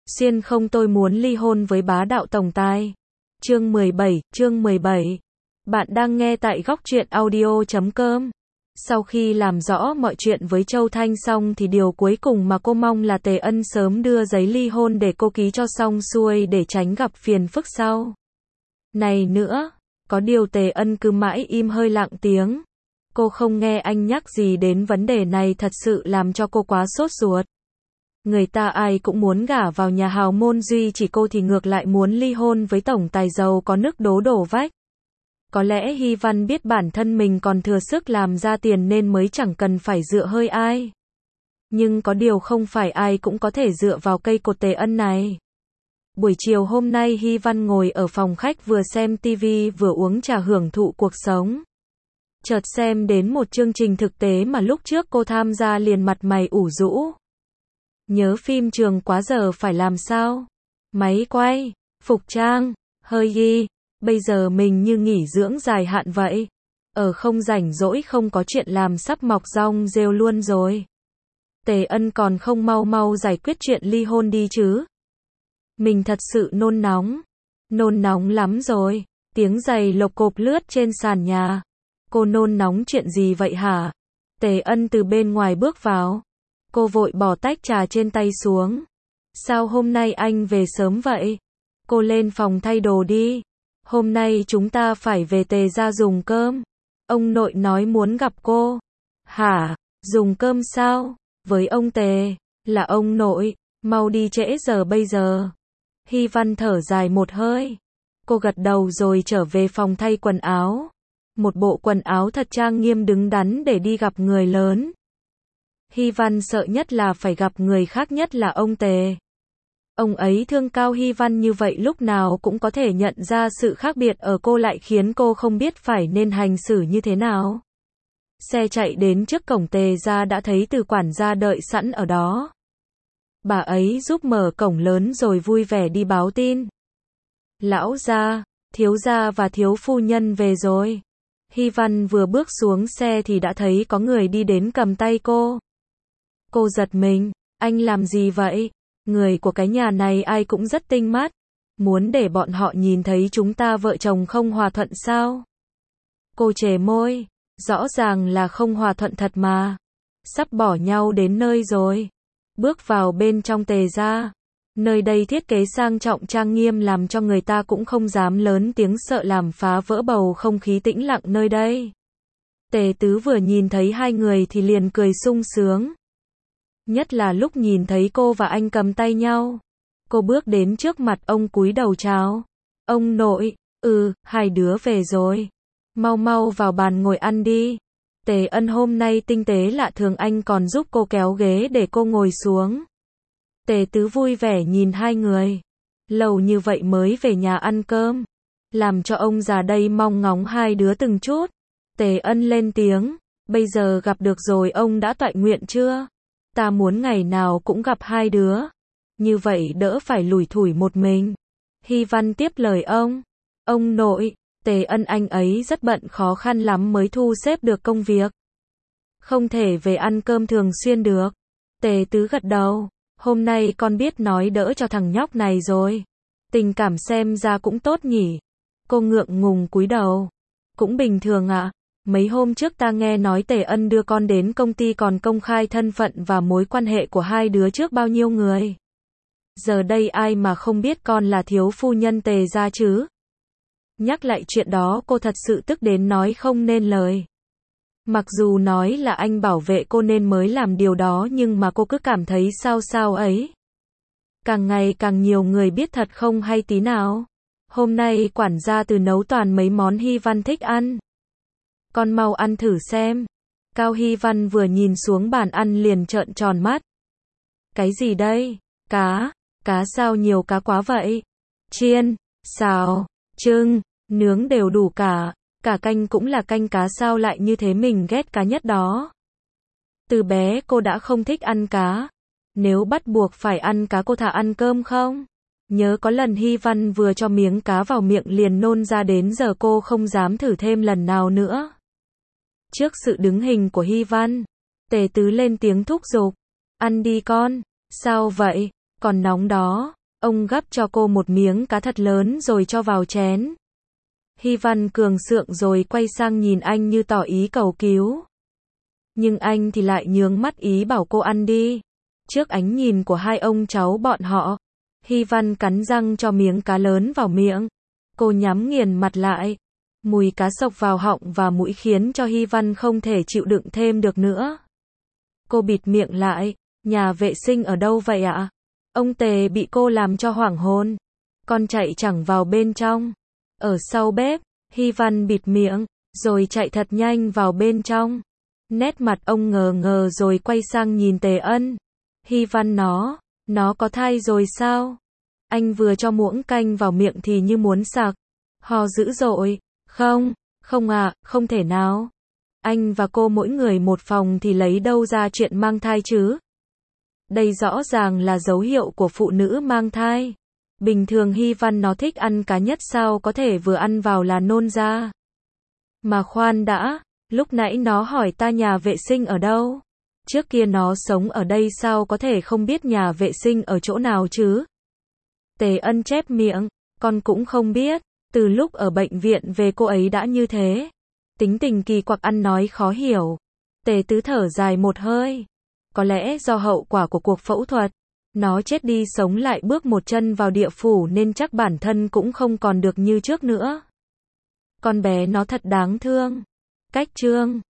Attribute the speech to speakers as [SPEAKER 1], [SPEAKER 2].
[SPEAKER 1] Xuyên không tôi muốn ly hôn với bá đạo tổng tài. Chương 17. Bạn đang nghe tại góc truyện audio.com. Sau khi làm rõ mọi chuyện với Châu Thanh xong thì điều cuối cùng mà cô mong là Tề Ân sớm đưa giấy ly hôn để cô ký cho xong xuôi để tránh gặp phiền phức sau này nữa. Có điều Tề Ân cứ mãi im hơi lặng tiếng. Cô không nghe anh nhắc gì đến vấn đề này, thật sự làm cho cô quá sốt ruột. Người ta ai cũng muốn gả vào nhà hào môn, duy chỉ cô thì ngược lại muốn ly hôn với tổng tài giàu có nước đổ vách. Có lẽ Hy Văn biết bản thân mình còn thừa sức làm ra tiền nên mới chẳng cần phải dựa hơi ai. Nhưng có điều không phải ai cũng có thể dựa vào cây cột Tề Ân này. Buổi chiều hôm nay Hy Văn ngồi ở phòng khách vừa xem tivi vừa uống trà hưởng thụ cuộc sống. Chợt xem đến một chương trình thực tế mà lúc trước cô tham gia liền mặt mày ủ rũ. Nhớ phim trường quá, giờ phải làm sao? Máy quay, phục trang, hơi ghi. Bây giờ mình như nghỉ dưỡng dài hạn vậy. Không rảnh rỗi không có chuyện làm sắp mọc rong rêu luôn rồi. Tề Ân còn không mau giải quyết chuyện ly hôn đi chứ. Mình thật sự nôn nóng lắm rồi. Tiếng giày lộc cộp lướt trên sàn nhà. Cô nôn nóng chuyện gì vậy hả? Tề Ân từ bên ngoài bước vào. Cô vội bỏ tách trà trên tay xuống. Sao hôm nay anh về sớm vậy? Cô lên phòng thay đồ đi. Hôm nay chúng ta phải về Tề gia dùng cơm. Ông nội nói muốn gặp cô. Hả? Dùng cơm sao? Với ông Tề? Là ông nội. Mau đi, trễ giờ bây giờ. Hy Văn thở dài một hơi. Cô gật đầu rồi trở về phòng thay quần áo. Một bộ quần áo thật trang nghiêm đứng đắn để đi gặp người lớn. Hy Văn sợ nhất là phải gặp người khác, nhất là ông Tề. Ông ấy thương cao Hy Văn như vậy, lúc nào cũng có thể nhận ra sự khác biệt ở cô, lại khiến cô không biết phải nên hành xử như thế nào. Xe chạy đến trước cổng Tề gia đã thấy Từ quản gia đợi sẵn ở đó. Bà ấy giúp mở cổng lớn rồi vui vẻ đi báo tin. Lão gia, thiếu gia và thiếu phu nhân về rồi. Hy Văn vừa bước xuống xe thì đã thấy có người đi đến cầm tay cô. Cô giật mình, anh làm gì vậy? Người của cái nhà này ai cũng rất tinh mắt. Muốn để bọn họ nhìn thấy chúng ta vợ chồng không hòa thuận sao? Cô trề môi, rõ ràng là không hòa thuận thật mà. Sắp bỏ nhau đến nơi rồi. Bước vào bên trong Tề gia. Nơi đây thiết kế sang trọng trang nghiêm làm cho người ta cũng không dám lớn tiếng, sợ làm phá vỡ bầu không khí tĩnh lặng nơi đây. Tề Tứ vừa nhìn thấy hai người thì liền cười sung sướng. Nhất là lúc nhìn thấy cô và anh cầm tay nhau. Cô bước đến trước mặt ông cúi đầu chào. Ông nội, hai đứa về rồi. Mau vào bàn ngồi ăn đi. Tề Ân hôm nay tinh tế lạ thường, anh còn giúp cô kéo ghế để cô ngồi xuống. Tề Tứ vui vẻ nhìn hai người. Lâu như vậy mới về nhà ăn cơm. Làm cho ông già đây mong ngóng hai đứa từng chút. Tề Ân lên tiếng. Bây giờ gặp được rồi, ông đã toại nguyện chưa? Ta muốn ngày nào cũng gặp hai đứa. Như vậy đỡ phải lủi thủi một mình. Hy Văn tiếp lời ông. Ông nội, Tề Ân anh ấy rất bận, khó khăn lắm mới thu xếp được công việc. Không thể về ăn cơm thường xuyên được. Tề Tứ gật đầu. Hôm nay con biết nói đỡ cho thằng nhóc này rồi. Tình cảm xem ra cũng tốt nhỉ. Cô ngượng ngùng cúi đầu. Cũng bình thường ạ. Mấy hôm trước ta nghe nói Tề Ân đưa con đến công ty còn công khai thân phận và mối quan hệ của hai đứa trước bao nhiêu người. Giờ đây ai mà không biết con là thiếu phu nhân Tề gia chứ. Nhắc lại chuyện đó cô thật sự tức đến nói không nên lời. Mặc dù nói là anh bảo vệ cô nên mới làm điều đó, nhưng mà cô cứ cảm thấy sao ấy. Càng ngày càng nhiều người biết thật không hay tí nào. Hôm nay quản gia Từ nấu toàn mấy món Hy Văn thích ăn. Con mau ăn thử xem. Cao Hy Văn vừa nhìn xuống bàn ăn liền trợn tròn mắt. Cái gì đây? Cá sao nhiều cá quá vậy? Chiên, xào, trưng, nướng đều đủ cả. Cả canh cũng là canh cá, sao lại như thế, mình ghét cá nhất đó. Từ bé cô đã không thích ăn cá. Nếu bắt buộc phải ăn cá cô thà ăn cơm không? Nhớ có lần Hy Văn vừa cho miếng cá vào miệng liền nôn ra, đến giờ cô không dám thử thêm lần nào nữa. Trước sự đứng hình của Hy Văn, Tề Tứ lên tiếng thúc giục. Ăn đi con. Sao vậy? Còn nóng đó, ông gắp cho cô một miếng cá thật lớn rồi cho vào chén. Hy Văn cường sượng rồi quay sang nhìn anh như tỏ ý cầu cứu. Nhưng anh thì lại nhướng mắt ý bảo cô ăn đi. Trước ánh nhìn của hai ông cháu bọn họ, Hy Văn cắn răng cho miếng cá lớn vào miệng. Cô nhắm nghiền mặt lại. Mùi cá xộc vào họng và mũi khiến cho Hy Văn không thể chịu đựng thêm được nữa. Cô bịt miệng lại. Nhà vệ sinh ở đâu vậy ạ? Ông Tề bị cô làm cho hoảng hồn. Con chạy chẳng vào bên trong. Ở sau bếp, Hy Văn bịt miệng, rồi chạy thật nhanh vào bên trong. Nét mặt ông ngờ ngờ rồi quay sang nhìn Tề Ân. Hy Văn nó có thai rồi sao? Anh vừa cho muỗng canh vào miệng thì như muốn sặc. Ho dữ dội. Không ạ, không thể nào. Anh và cô mỗi người một phòng thì lấy đâu ra chuyện mang thai chứ? Đây rõ ràng là dấu hiệu của phụ nữ mang thai. Bình thường Hy Văn nó thích ăn cá nhất sao có thể vừa ăn vào là nôn ra. Mà khoan đã, lúc nãy nó hỏi ta nhà vệ sinh ở đâu? Trước kia nó sống ở đây sao có thể không biết nhà vệ sinh ở chỗ nào chứ? Tề Ân chép miệng, con cũng không biết, từ lúc ở bệnh viện về cô ấy đã như thế. Tính tình kỳ quặc ăn nói khó hiểu. Tề Tứ thở dài một hơi. Có lẽ do hậu quả của cuộc phẫu thuật, nó chết đi sống lại bước một chân vào địa phủ nên chắc bản thân cũng không còn được như trước nữa. Con bé nó thật đáng thương. Cách chương